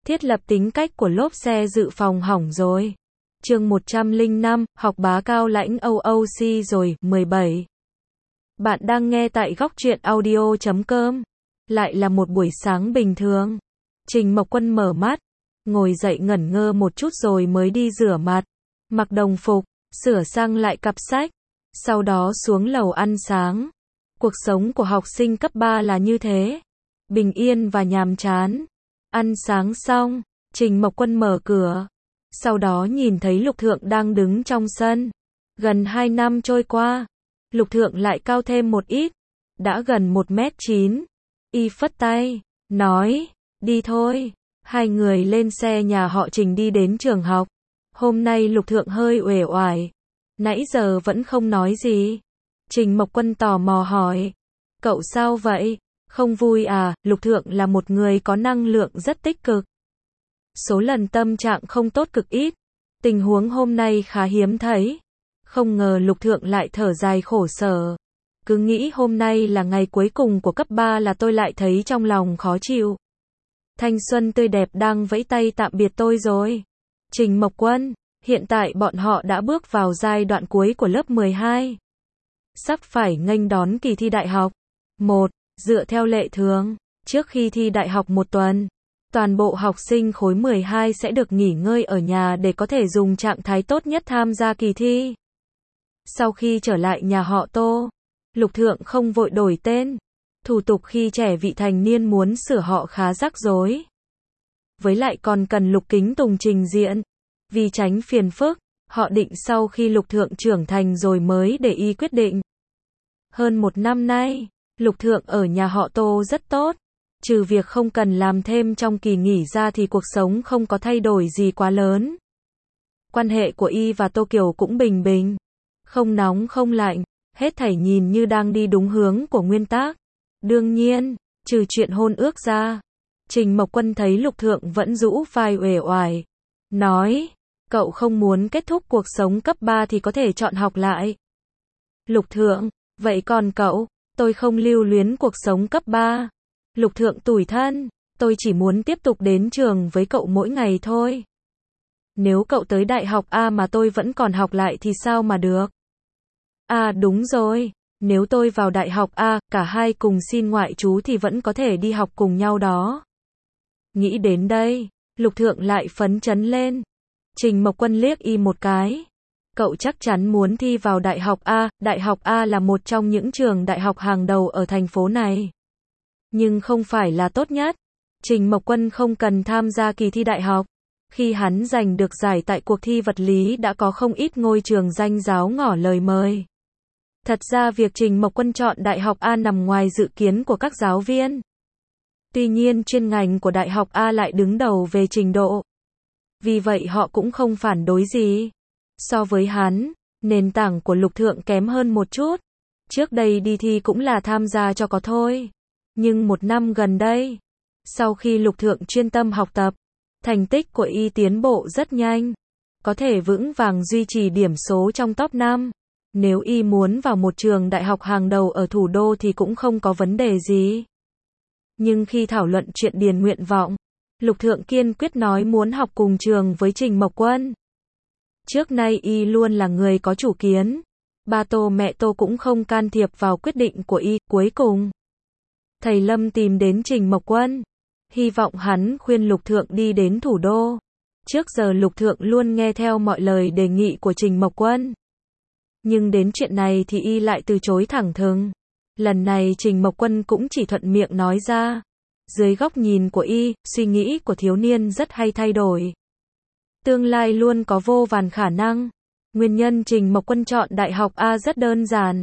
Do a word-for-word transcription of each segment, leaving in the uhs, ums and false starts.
Thiết lập tính cách của lốp xe dự phòng hỏng rồi. Chương một trăm lẻ năm, học bá cao lãnh o o xê rồi, mười bảy. Bạn đang nghe tại góc truyện audio chấm com. Lại là một buổi sáng bình thường. Trình Mộc Quân mở mắt, ngồi dậy ngẩn ngơ một chút rồi mới đi rửa mặt, mặc đồng phục, sửa sang lại cặp sách, sau đó xuống lầu ăn sáng. Cuộc sống của học sinh cấp ba là như thế, bình yên và nhàm chán. Ăn sáng xong, Trình Mộc Quân mở cửa, sau đó nhìn thấy Lục Thượng đang đứng trong sân. Gần hai năm trôi qua, Lục Thượng lại cao thêm một ít, đã gần một mét chín. Y phất tay, nói, đi thôi. Hai người lên xe nhà họ Trình đi đến trường học. Hôm nay Lục Thượng hơi uể oải, nãy giờ vẫn không nói gì. Trình Mộc Quân tò mò hỏi, cậu sao vậy? Không vui à? Lục Thượng là một người có năng lượng rất tích cực. Số lần tâm trạng không tốt cực ít. Tình huống hôm nay khá hiếm thấy. Không ngờ Lục Thượng lại thở dài khổ sở. Cứ nghĩ hôm nay là ngày cuối cùng của cấp ba là tôi lại thấy trong lòng khó chịu. Thanh xuân tươi đẹp đang vẫy tay tạm biệt tôi rồi. Trình Mộc Quân, hiện tại bọn họ đã bước vào giai đoạn cuối của lớp mười hai. Sắp phải nghênh đón kỳ thi đại học. Một, dựa theo lệ thường, trước khi thi đại học một tuần, toàn bộ học sinh khối mười hai sẽ được nghỉ ngơi ở nhà để có thể dùng trạng thái tốt nhất tham gia kỳ thi. Sau khi trở lại nhà họ Tô, Lục Thượng không vội đổi tên. Thủ tục khi trẻ vị thành niên muốn sửa họ khá rắc rối. Với lại còn cần Lục Kính Tùng trình diện. Vì tránh phiền phức, họ định sau khi Lục Thượng trưởng thành rồi mới để y quyết định. Hơn một năm nay, Lục Thượng ở nhà họ Tô rất tốt. Trừ việc không cần làm thêm trong kỳ nghỉ ra thì cuộc sống không có thay đổi gì quá lớn. Quan hệ của y và Tô Kiều cũng bình bình. Không nóng không lạnh, hết thảy nhìn như đang đi đúng hướng của nguyên tắc. Đương nhiên, trừ chuyện hôn ước ra, Trình Mộc Quân thấy Lục Thượng vẫn rũ vai uể oải. Nói, cậu không muốn kết thúc cuộc sống cấp ba thì có thể chọn học lại. Lục Thượng, vậy còn cậu? Tôi không lưu luyến cuộc sống cấp ba. Lục Thượng tủi thân, tôi chỉ muốn tiếp tục đến trường với cậu mỗi ngày thôi. Nếu cậu tới đại học A mà tôi vẫn còn học lại thì sao mà được? À đúng rồi, nếu tôi vào đại học A, cả hai cùng xin ngoại trú thì vẫn có thể đi học cùng nhau đó. Nghĩ đến đây, Lục Thượng lại phấn chấn lên. Trình Mộc Quân liếc y một cái. Cậu chắc chắn muốn thi vào đại học A, đại học A là một trong những trường đại học hàng đầu ở thành phố này. Nhưng không phải là tốt nhất. Trình Mộc Quân không cần tham gia kỳ thi đại học. Khi hắn giành được giải tại cuộc thi vật lý đã có không ít ngôi trường danh giáo ngỏ lời mời. Thật ra việc Trình Mộc Quân chọn đại học A nằm ngoài dự kiến của các giáo viên. Tuy nhiên chuyên ngành của đại học A lại đứng đầu về trình độ. Vì vậy họ cũng không phản đối gì. So với hắn, nền tảng của Lục Thượng kém hơn một chút. Trước đây đi thi cũng là tham gia cho có thôi. Nhưng một năm gần đây, sau khi Lục Thượng chuyên tâm học tập, thành tích của y tiến bộ rất nhanh. Có thể vững vàng duy trì điểm số trong top năm. Nếu y muốn vào một trường đại học hàng đầu ở thủ đô thì cũng không có vấn đề gì. Nhưng khi thảo luận chuyện điền nguyện vọng, Lục Thượng kiên quyết nói muốn học cùng trường với Trình Mộc Quân. Trước nay y luôn là người có chủ kiến. Ba Tô mẹ Tô cũng không can thiệp vào quyết định của y. Cuối cùng, thầy Lâm tìm đến Trình Mộc Quân, hy vọng hắn khuyên Lục Thượng đi đến thủ đô. Trước giờ Lục Thượng luôn nghe theo mọi lời đề nghị của Trình Mộc Quân. Nhưng đến chuyện này thì y lại từ chối thẳng thừng. Lần này Trình Mộc Quân cũng chỉ thuận miệng nói ra. Dưới góc nhìn của y, suy nghĩ của thiếu niên rất hay thay đổi. Tương lai luôn có vô vàn khả năng. Nguyên nhân Trình Mộc Quân chọn đại học A rất đơn giản.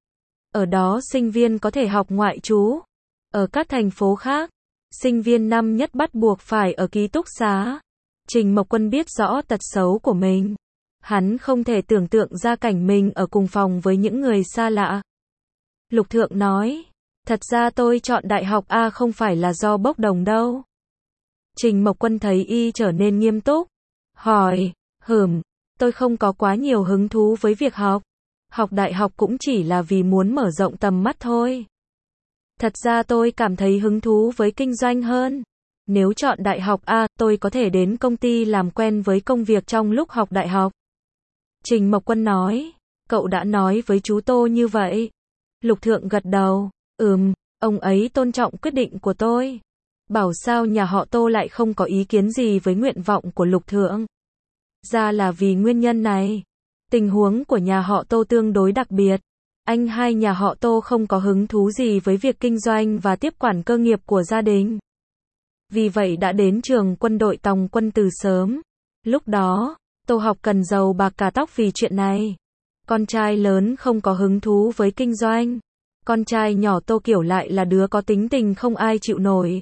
Ở đó sinh viên có thể học ngoại trú. Ở các thành phố khác, sinh viên năm nhất bắt buộc phải ở ký túc xá. Trình Mộc Quân biết rõ tật xấu của mình. Hắn không thể tưởng tượng ra cảnh mình ở cùng phòng với những người xa lạ. Lục Thượng nói, thật ra tôi chọn đại học A không phải là do bốc đồng đâu. Trình Mộc Quân thấy y trở nên nghiêm túc. Hỏi, hửm, tôi không có quá nhiều hứng thú với việc học. Học đại học cũng chỉ là vì muốn mở rộng tầm mắt thôi. Thật ra tôi cảm thấy hứng thú với kinh doanh hơn. Nếu chọn đại học A, tôi có thể đến công ty làm quen với công việc trong lúc học đại học. Trình Mộc Quân nói. Cậu đã nói với chú Tô như vậy. Lục Thượng gật đầu. Ừm, ông ấy tôn trọng quyết định của tôi. Bảo sao nhà họ Tô lại không có ý kiến gì với nguyện vọng của Lục Thượng. Ra là vì nguyên nhân này. Tình huống của nhà họ Tô tương đối đặc biệt. Anh hai nhà họ Tô không có hứng thú gì với việc kinh doanh và tiếp quản cơ nghiệp của gia đình. Vì vậy đã đến trường quân đội tòng quân từ sớm. Lúc đó, Tô Học cần giàu bạc cả tóc vì chuyện này. Con trai lớn không có hứng thú với kinh doanh. Con trai nhỏ Tô Kiểu lại là đứa có tính tình không ai chịu nổi.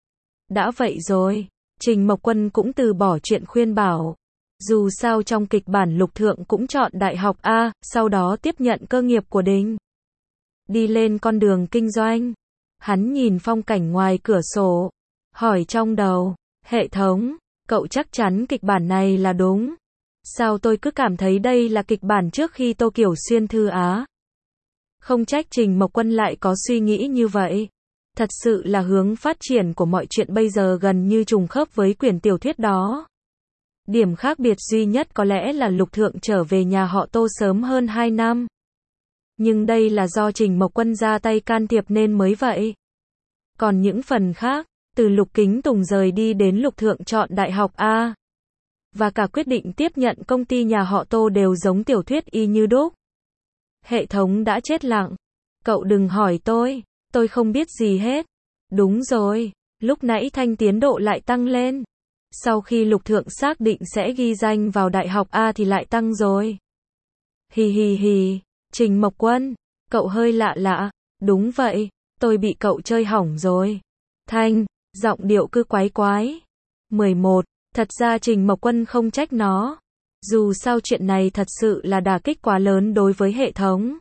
Đã vậy rồi, Trình Mộc Quân cũng từ bỏ chuyện khuyên bảo. Dù sao trong kịch bản Lục Thượng cũng chọn đại học A, sau đó tiếp nhận cơ nghiệp của Đình. Đi lên con đường kinh doanh. Hắn nhìn phong cảnh ngoài cửa sổ. Hỏi trong đầu, hệ thống, cậu chắc chắn kịch bản này là đúng. Sao tôi cứ cảm thấy đây là kịch bản trước khi Tô Kiểu xuyên Thư Á. Không trách Trình Mộc Quân lại có suy nghĩ như vậy. Thật sự là hướng phát triển của mọi chuyện bây giờ gần như trùng khớp với quyển tiểu thuyết đó. Điểm khác biệt duy nhất có lẽ là Lục Thượng trở về nhà họ Tô sớm hơn hai năm. Nhưng đây là do Trình Mộc Quân ra tay can thiệp nên mới vậy. Còn những phần khác, từ Lục Kính Tùng rời đi đến Lục Thượng chọn đại học A. Và cả quyết định tiếp nhận công ty nhà họ Tô đều giống tiểu thuyết y như đúc. Hệ thống đã chết lặng. Cậu đừng hỏi tôi, tôi không biết gì hết. Đúng rồi, lúc nãy thanh tiến độ lại tăng lên. Sau khi Lục Thượng xác định sẽ ghi danh vào đại học A thì lại tăng rồi. Hì hì hì, Trình Mộc Quân, cậu hơi lạ lạ. Đúng vậy, tôi bị cậu chơi hỏng rồi. Thanh, giọng điệu cứ quái quái. mười một, thật ra Trình Mộc Quân không trách nó. Dù sao chuyện này thật sự là đả kích quá lớn đối với hệ thống.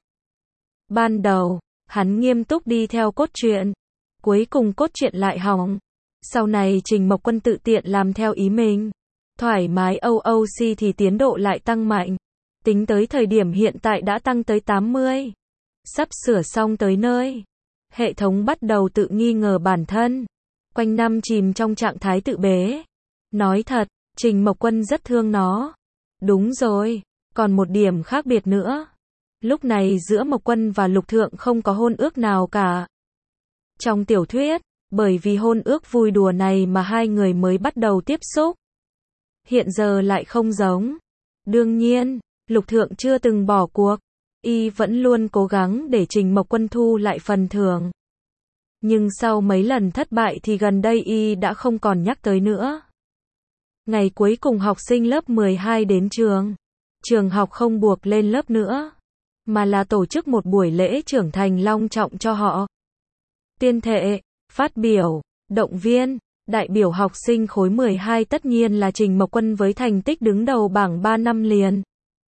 Ban đầu, hắn nghiêm túc đi theo cốt truyện. Cuối cùng cốt truyện lại hỏng. Sau này Trình Mộc Quân tự tiện làm theo ý mình. Thoải mái o o xê thì tiến độ lại tăng mạnh. Tính tới thời điểm hiện tại đã tăng tới tám mươi. Sắp sửa xong tới nơi. Hệ thống bắt đầu tự nghi ngờ bản thân. Quanh năm chìm trong trạng thái tự bế. Nói thật, Trình Mộc Quân rất thương nó. Đúng rồi, còn một điểm khác biệt nữa. Lúc này giữa Mộc Quân và Lục Thượng không có hôn ước nào cả. Trong tiểu thuyết, bởi vì hôn ước vui đùa này mà hai người mới bắt đầu tiếp xúc. Hiện giờ lại không giống. Đương nhiên, Lục Thượng chưa từng bỏ cuộc. Y vẫn luôn cố gắng để Trình Mộc Quân thu lại phần thưởng. Nhưng sau mấy lần thất bại thì gần đây Y đã không còn nhắc tới nữa. Ngày cuối cùng học sinh lớp mười hai đến trường. Trường học không buộc lên lớp nữa, mà là tổ chức một buổi lễ trưởng thành long trọng cho họ. Tuyên thệ, phát biểu, động viên, đại biểu học sinh khối mười hai tất nhiên là Trình Mộc Quân với thành tích đứng đầu bảng ba năm liền.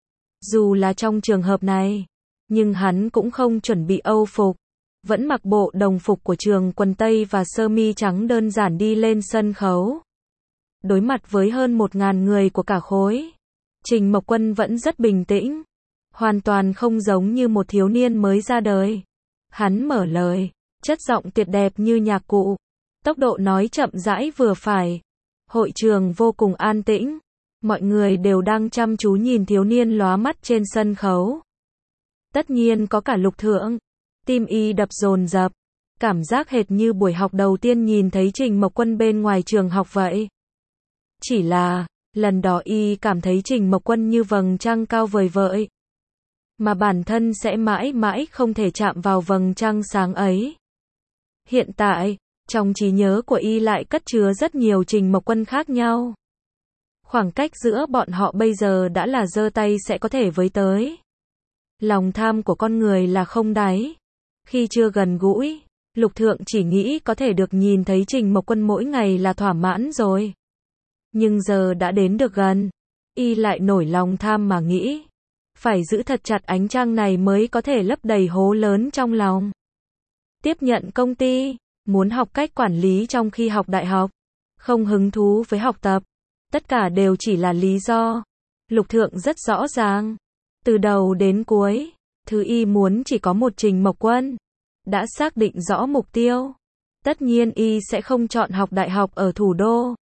Dù là trong trường hợp này, nhưng hắn cũng không chuẩn bị âu phục, vẫn mặc bộ đồng phục của trường quần tây và sơ mi trắng đơn giản đi lên sân khấu. Đối mặt với hơn một ngàn người của cả khối, Trình Mộc Quân vẫn rất bình tĩnh, hoàn toàn không giống như một thiếu niên mới ra đời. Hắn mở lời, chất giọng tuyệt đẹp như nhạc cụ, tốc độ nói chậm rãi vừa phải. Hội trường vô cùng an tĩnh, mọi người đều đang chăm chú nhìn thiếu niên lóa mắt trên sân khấu. Tất nhiên có cả Lục Thượng, tim Y đập dồn dập, cảm giác hệt như buổi học đầu tiên nhìn thấy Trình Mộc Quân bên ngoài trường học vậy. Chỉ là, lần đó Y cảm thấy Trình Mộc Quân như vầng trăng cao vời vợi, mà bản thân sẽ mãi mãi không thể chạm vào vầng trăng sáng ấy. Hiện tại, trong trí nhớ của Y lại cất chứa rất nhiều Trình Mộc Quân khác nhau. Khoảng cách giữa bọn họ bây giờ đã là giơ tay sẽ có thể với tới. Lòng tham của con người là không đáy. Khi chưa gần gũi, Lục Thượng chỉ nghĩ có thể được nhìn thấy Trình Mộc Quân mỗi ngày là thỏa mãn rồi. Nhưng giờ đã đến được gần, Y lại nổi lòng tham mà nghĩ. Phải giữ thật chặt ánh trăng này mới có thể lấp đầy hố lớn trong lòng. Tiếp nhận công ty, muốn học cách quản lý trong khi học đại học, không hứng thú với học tập. Tất cả đều chỉ là lý do. Lục Thượng rất rõ ràng. Từ đầu đến cuối, thứ Y muốn chỉ có một Trình Mộc Quân. Đã xác định rõ mục tiêu. Tất nhiên y sẽ không chọn học đại học ở thủ đô.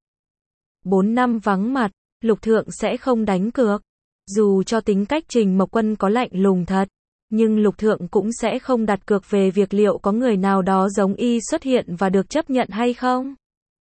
Bốn năm vắng mặt, Lục Thượng sẽ không đánh cược. Dù cho tính cách Trình Mộc Quân có lạnh lùng thật, nhưng Lục Thượng cũng sẽ không đặt cược về việc liệu có người nào đó giống y xuất hiện và được chấp nhận hay không.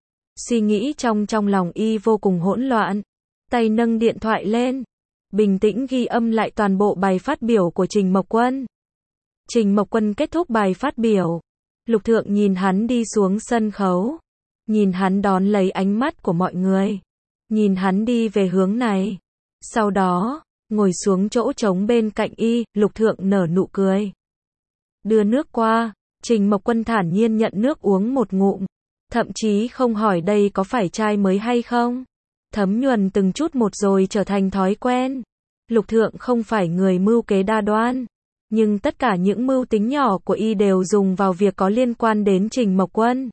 Suy nghĩ trong trong lòng y vô cùng hỗn loạn. Tay nâng điện thoại lên, bình tĩnh ghi âm lại toàn bộ bài phát biểu của Trình Mộc Quân. Trình Mộc Quân kết thúc bài phát biểu. Lục Thượng nhìn hắn đi xuống sân khấu. Nhìn hắn đón lấy ánh mắt của mọi người. Nhìn hắn đi về hướng này. Sau đó, ngồi xuống chỗ trống bên cạnh y, Lục Thượng nở nụ cười. Đưa nước qua, Trình Mộc Quân thản nhiên nhận nước uống một ngụm. Thậm chí không hỏi đây có phải chai mới hay không. Thấm nhuần từng chút một rồi trở thành thói quen. Lục Thượng không phải người mưu kế đa đoan. Nhưng tất cả những mưu tính nhỏ của y đều dùng vào việc có liên quan đến Trình Mộc Quân.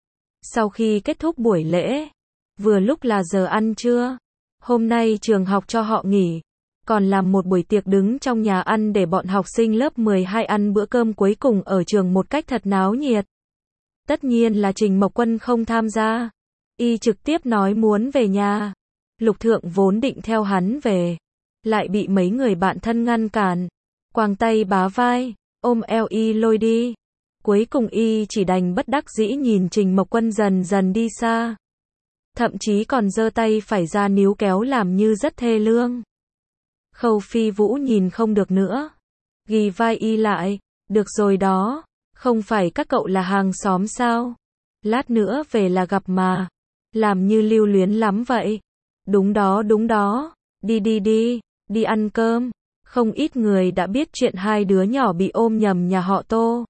Sau khi kết thúc buổi lễ, vừa lúc là giờ ăn trưa. Hôm nay trường học cho họ nghỉ, còn làm một buổi tiệc đứng trong nhà ăn để bọn học sinh lớp mười hai ăn bữa cơm cuối cùng ở trường một cách thật náo nhiệt. Tất nhiên là Trình Mộc Quân không tham gia. Y trực tiếp nói muốn về nhà. Lục Thượng vốn định theo hắn về, lại bị mấy người bạn thân ngăn cản. Quàng tay bá vai, ôm eo y lôi đi. Cuối cùng y chỉ đành bất đắc dĩ nhìn Trình Mộc Quân dần dần đi xa. Thậm chí còn giơ tay phải ra níu kéo làm như rất thê lương. Khâu Phi Vũ nhìn không được nữa. Ghi vai y lại, được rồi đó, không phải các cậu là hàng xóm sao? Lát nữa về là gặp mà. Làm như lưu luyến lắm vậy. Đúng đó đúng đó, đi đi đi, đi ăn cơm. Không ít người đã biết chuyện hai đứa nhỏ bị ôm nhầm nhà họ Tô.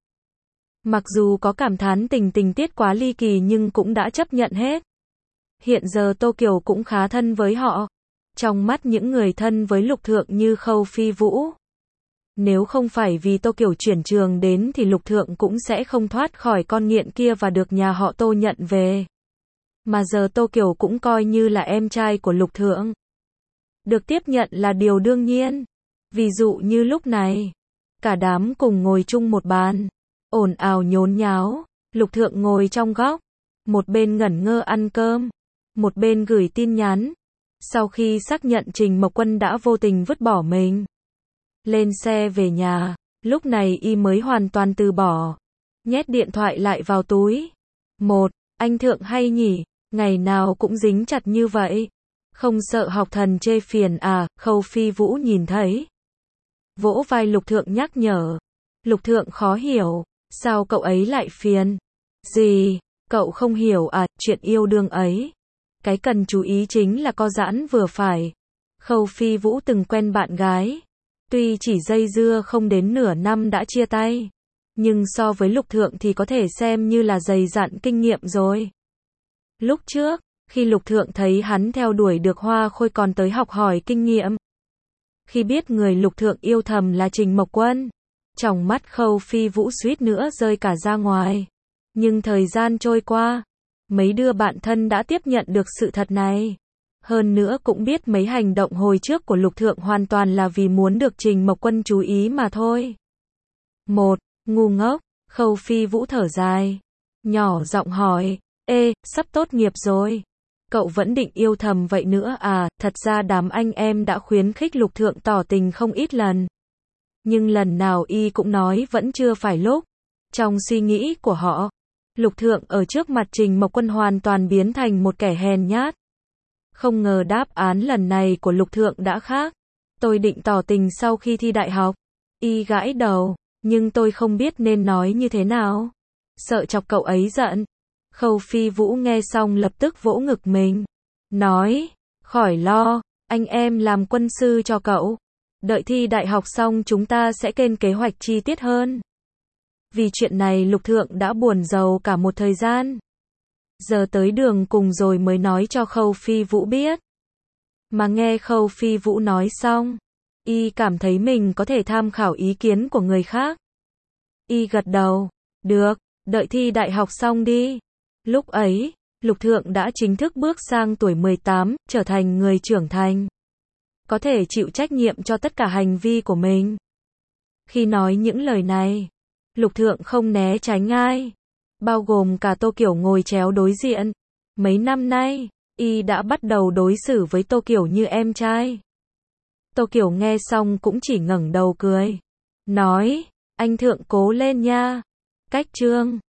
Mặc dù có cảm thán tình tình tiết quá ly kỳ nhưng cũng đã chấp nhận hết. Hiện giờ Tô Kiều cũng khá thân với họ. Trong mắt những người thân với Lục Thượng như Khâu Phi Vũ. Nếu không phải vì Tô Kiều chuyển trường đến thì Lục Thượng cũng sẽ không thoát khỏi con nghiện kia và được nhà họ Tô nhận về. Mà giờ Tô Kiều cũng coi như là em trai của Lục Thượng. Được tiếp nhận là điều đương nhiên. Ví dụ như lúc này, cả đám cùng ngồi chung một bàn, ồn ào nhốn nháo, Lục Thượng ngồi trong góc, một bên ngẩn ngơ ăn cơm, một bên gửi tin nhắn. Sau khi xác nhận Trình Mộc Quân đã vô tình vứt bỏ mình, lên xe về nhà, lúc này y mới hoàn toàn từ bỏ, nhét điện thoại lại vào túi. Một, anh Thượng hay nhỉ, ngày nào cũng dính chặt như vậy, không sợ học thần chê phiền à? Khâu Phi Vũ nhìn thấy, vỗ vai Lục Thượng nhắc nhở. Lục Thượng khó hiểu, sao cậu ấy lại phiền? Gì, cậu không hiểu à? Chuyện yêu đương ấy, cái cần chú ý chính là co giãn vừa phải. Khâu Phi Vũ từng quen bạn gái, tuy chỉ dây dưa không đến nửa năm đã chia tay, nhưng so với Lục Thượng thì có thể xem như là dày dặn kinh nghiệm rồi. Lúc trước, khi Lục Thượng thấy hắn theo đuổi được Hoa Khôi còn tới học hỏi kinh nghiệm. Khi biết người Lục Thượng yêu thầm là Trình Mộc Quân, trong mắt Khâu Phi Vũ suýt nữa rơi cả ra ngoài. Nhưng thời gian trôi qua, mấy đứa bạn thân đã tiếp nhận được sự thật này. Hơn nữa cũng biết mấy hành động hồi trước của Lục Thượng hoàn toàn là vì muốn được Trình Mộc Quân chú ý mà thôi. Một, ngu ngốc, Khâu Phi Vũ thở dài, nhỏ giọng hỏi, ê, sắp tốt nghiệp rồi. Cậu vẫn định yêu thầm vậy nữa à? Thật ra đám anh em đã khuyến khích Lục Thượng tỏ tình không ít lần. Nhưng lần nào y cũng nói vẫn chưa phải lúc. Trong suy nghĩ của họ, Lục Thượng ở trước mặt Trình Mộc Quân hoàn toàn biến thành một kẻ hèn nhát. Không ngờ đáp án lần này của Lục Thượng đã khác. Tôi định tỏ tình sau khi thi đại học. Y gãi đầu, nhưng tôi không biết nên nói như thế nào. Sợ chọc cậu ấy giận. Khâu Phi Vũ nghe xong lập tức vỗ ngực mình. Nói, khỏi lo, anh em làm quân sư cho cậu. Đợi thi đại học xong chúng ta sẽ lên kế hoạch chi tiết hơn. Vì chuyện này Lục Thượng đã buồn rầu cả một thời gian. Giờ tới đường cùng rồi mới nói cho Khâu Phi Vũ biết. Mà nghe Khâu Phi Vũ nói xong, y cảm thấy mình có thể tham khảo ý kiến của người khác. Y gật đầu, được, đợi thi đại học xong đi. Lúc ấy, Lục Thượng đã chính thức bước sang tuổi mười tám, trở thành người trưởng thành. Có thể chịu trách nhiệm cho tất cả hành vi của mình. Khi nói những lời này, Lục Thượng không né tránh ai. bao gồm cả Tô Kiểu ngồi chéo đối diện. Mấy năm nay, y đã bắt đầu đối xử với Tô Kiểu như em trai. Tô Kiểu nghe xong cũng chỉ ngẩng đầu cười. Nói, anh Thượng cố lên nha. Cách chương